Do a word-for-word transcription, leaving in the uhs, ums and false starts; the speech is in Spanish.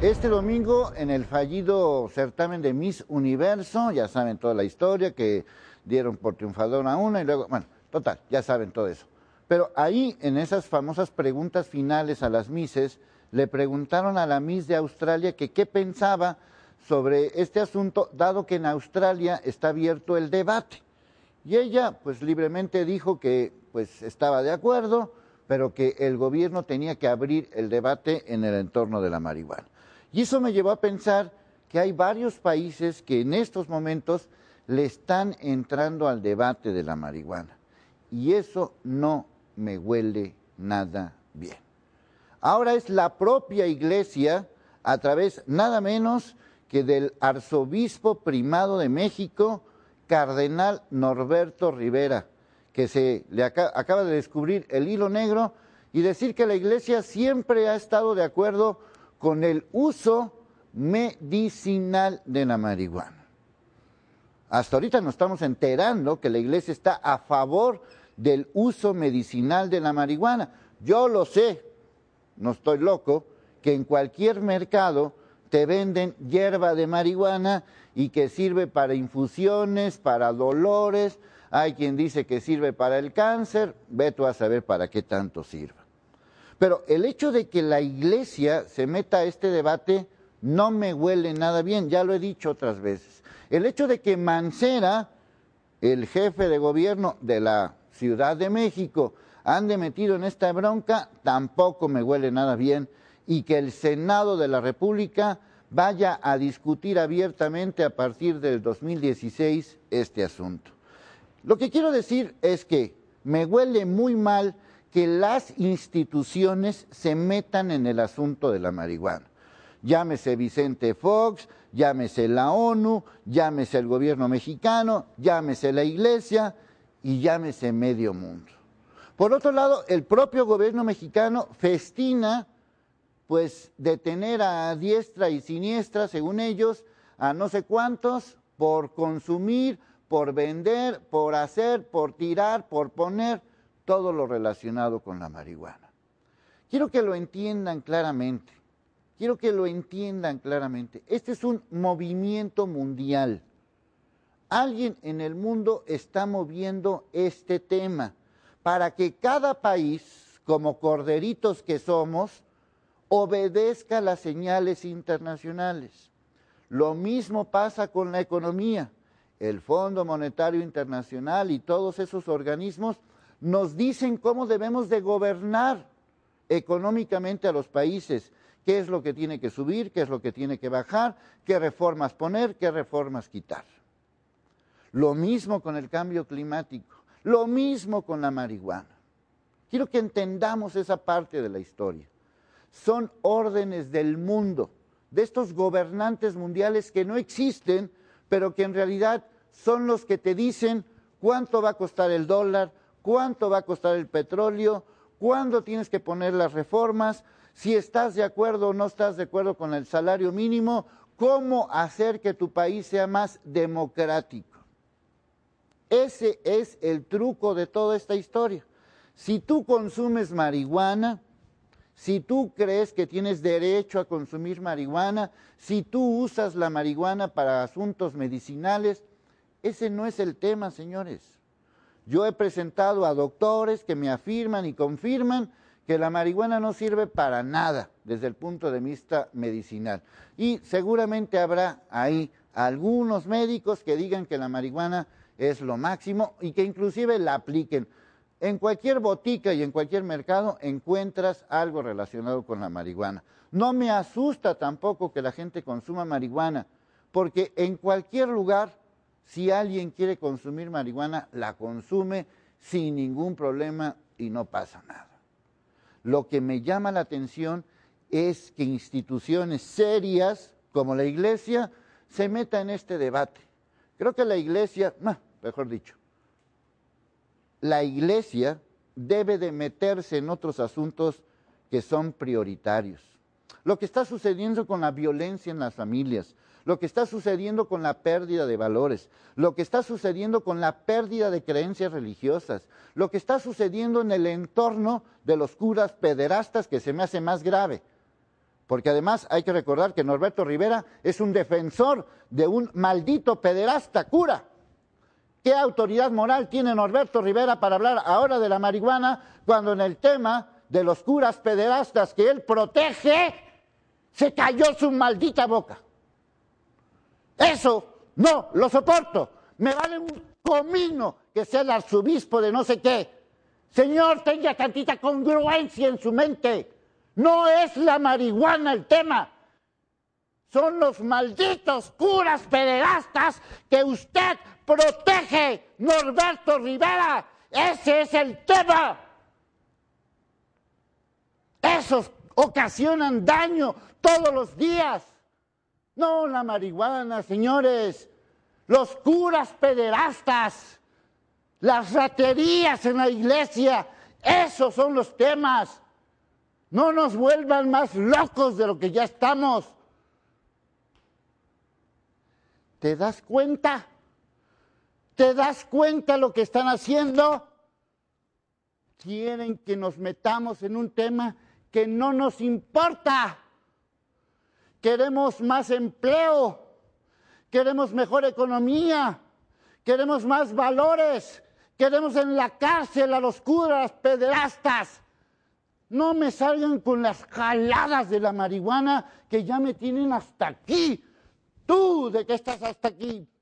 Este domingo, en el fallido certamen de Miss Universo, ya saben toda la historia, que dieron por triunfadora a una y luego, bueno, total, ya saben todo eso. Pero ahí, en esas famosas preguntas finales a las Misses, le preguntaron a la Miss de Australia que qué pensaba sobre este asunto, dado que en Australia está abierto el debate. Y ella, pues libremente dijo que pues estaba de acuerdo, pero que el gobierno tenía que abrir el debate en el entorno de la marihuana. Y eso me llevó a pensar que hay varios países que en estos momentos le están entrando al debate de la marihuana. Y eso no me huele nada bien. Ahora es la propia Iglesia, a través nada menos que del arzobispo primado de México, cardenal Norberto Rivera, que se le acaba, acaba de descubrir el hilo negro y decir que la Iglesia siempre ha estado de acuerdo con el uso medicinal de la marihuana. Hasta ahorita nos estamos enterando que la Iglesia está a favor del uso medicinal de la marihuana. Yo lo sé, no estoy loco, que en cualquier mercado te venden hierba de marihuana y que sirve para infusiones, para dolores, hay quien dice que sirve para el cáncer, ve tú a saber para qué tanto sirve. Pero el hecho de que la Iglesia se meta a este debate no me huele nada bien, ya lo he dicho otras veces. El hecho de que Mancera, el jefe de gobierno de la Ciudad de México, ande metido en esta bronca, tampoco me huele nada bien, y que el Senado de la República vaya a discutir abiertamente a partir del dos mil dieciséis este asunto. Lo que quiero decir es que me huele muy mal que las instituciones se metan en el asunto de la marihuana. Llámese Vicente Fox, llámese la ONU, llámese el gobierno mexicano, llámese la Iglesia y llámese medio mundo. Por otro lado, el propio gobierno mexicano festina pues detener a diestra y siniestra, según ellos, a no sé cuántos, por consumir, por vender, por hacer, por tirar, por poner, todo lo relacionado con la marihuana. Quiero que lo entiendan claramente, quiero que lo entiendan claramente. Este es un movimiento mundial. Alguien en el mundo está moviendo este tema para que cada país, como corderitos que somos, obedezca las señales internacionales. Lo mismo pasa con la economía. El Fondo Monetario Internacional y todos esos organismos nos dicen cómo debemos de gobernar económicamente a los países, qué es lo que tiene que subir, qué es lo que tiene que bajar, qué reformas poner, qué reformas quitar. Lo mismo con el cambio climático, lo mismo con la marihuana. Quiero que entendamos esa parte de la historia. Son órdenes del mundo, de estos gobernantes mundiales que no existen, pero que en realidad son los que te dicen cuánto va a costar el dólar, cuánto va a costar el petróleo, cuándo tienes que poner las reformas, si estás de acuerdo o no estás de acuerdo con el salario mínimo, cómo hacer que tu país sea más democrático. Ese es el truco de toda esta historia. Si tú consumes marihuana, si tú crees que tienes derecho a consumir marihuana, si tú usas la marihuana para asuntos medicinales, ese no es el tema, señores. Yo he presentado a doctores que me afirman y confirman que la marihuana no sirve para nada desde el punto de vista medicinal. Y seguramente habrá ahí algunos médicos que digan que la marihuana es lo máximo y que inclusive la apliquen. En cualquier botica y en cualquier mercado encuentras algo relacionado con la marihuana. No me asusta tampoco que la gente consuma marihuana, porque en cualquier lugar, si alguien quiere consumir marihuana, la consume sin ningún problema y no pasa nada. Lo que me llama la atención es que instituciones serias como la Iglesia se metan en este debate. Creo que la Iglesia, no, mejor dicho, la Iglesia debe de meterse en otros asuntos que son prioritarios. Lo que está sucediendo con la violencia en las familias, lo que está sucediendo con la pérdida de valores, lo que está sucediendo con la pérdida de creencias religiosas, lo que está sucediendo en el entorno de los curas pederastas, que se me hace más grave, porque además hay que recordar que Norberto Rivera es un defensor de un maldito pederasta cura. ¿Qué autoridad moral tiene Norberto Rivera para hablar ahora de la marihuana cuando en el tema de los curas pederastas que él protege se cayó su maldita boca? Eso no lo soporto. Me vale un comino que sea el arzobispo de no sé qué. Señor, tenga tantita congruencia en su mente. No es la marihuana el tema. Son los malditos curas pederastas que usted protege, Norberto Rivera. Ese es el tema. Esos ocasionan daño todos los días. No la marihuana, señores. Los curas pederastas, las raterías en la iglesia, esos son los temas. No nos vuelvan más locos de lo que ya estamos. ¿Te das cuenta? ¿Te das cuenta lo que están haciendo? Quieren que nos metamos en un tema que no nos importa. Queremos más empleo, queremos mejor economía, queremos más valores, queremos en la cárcel a los curas pederastas. No me salgan con las jaladas de la marihuana que ya me tienen hasta aquí. ¿Tú de qué estás hasta aquí?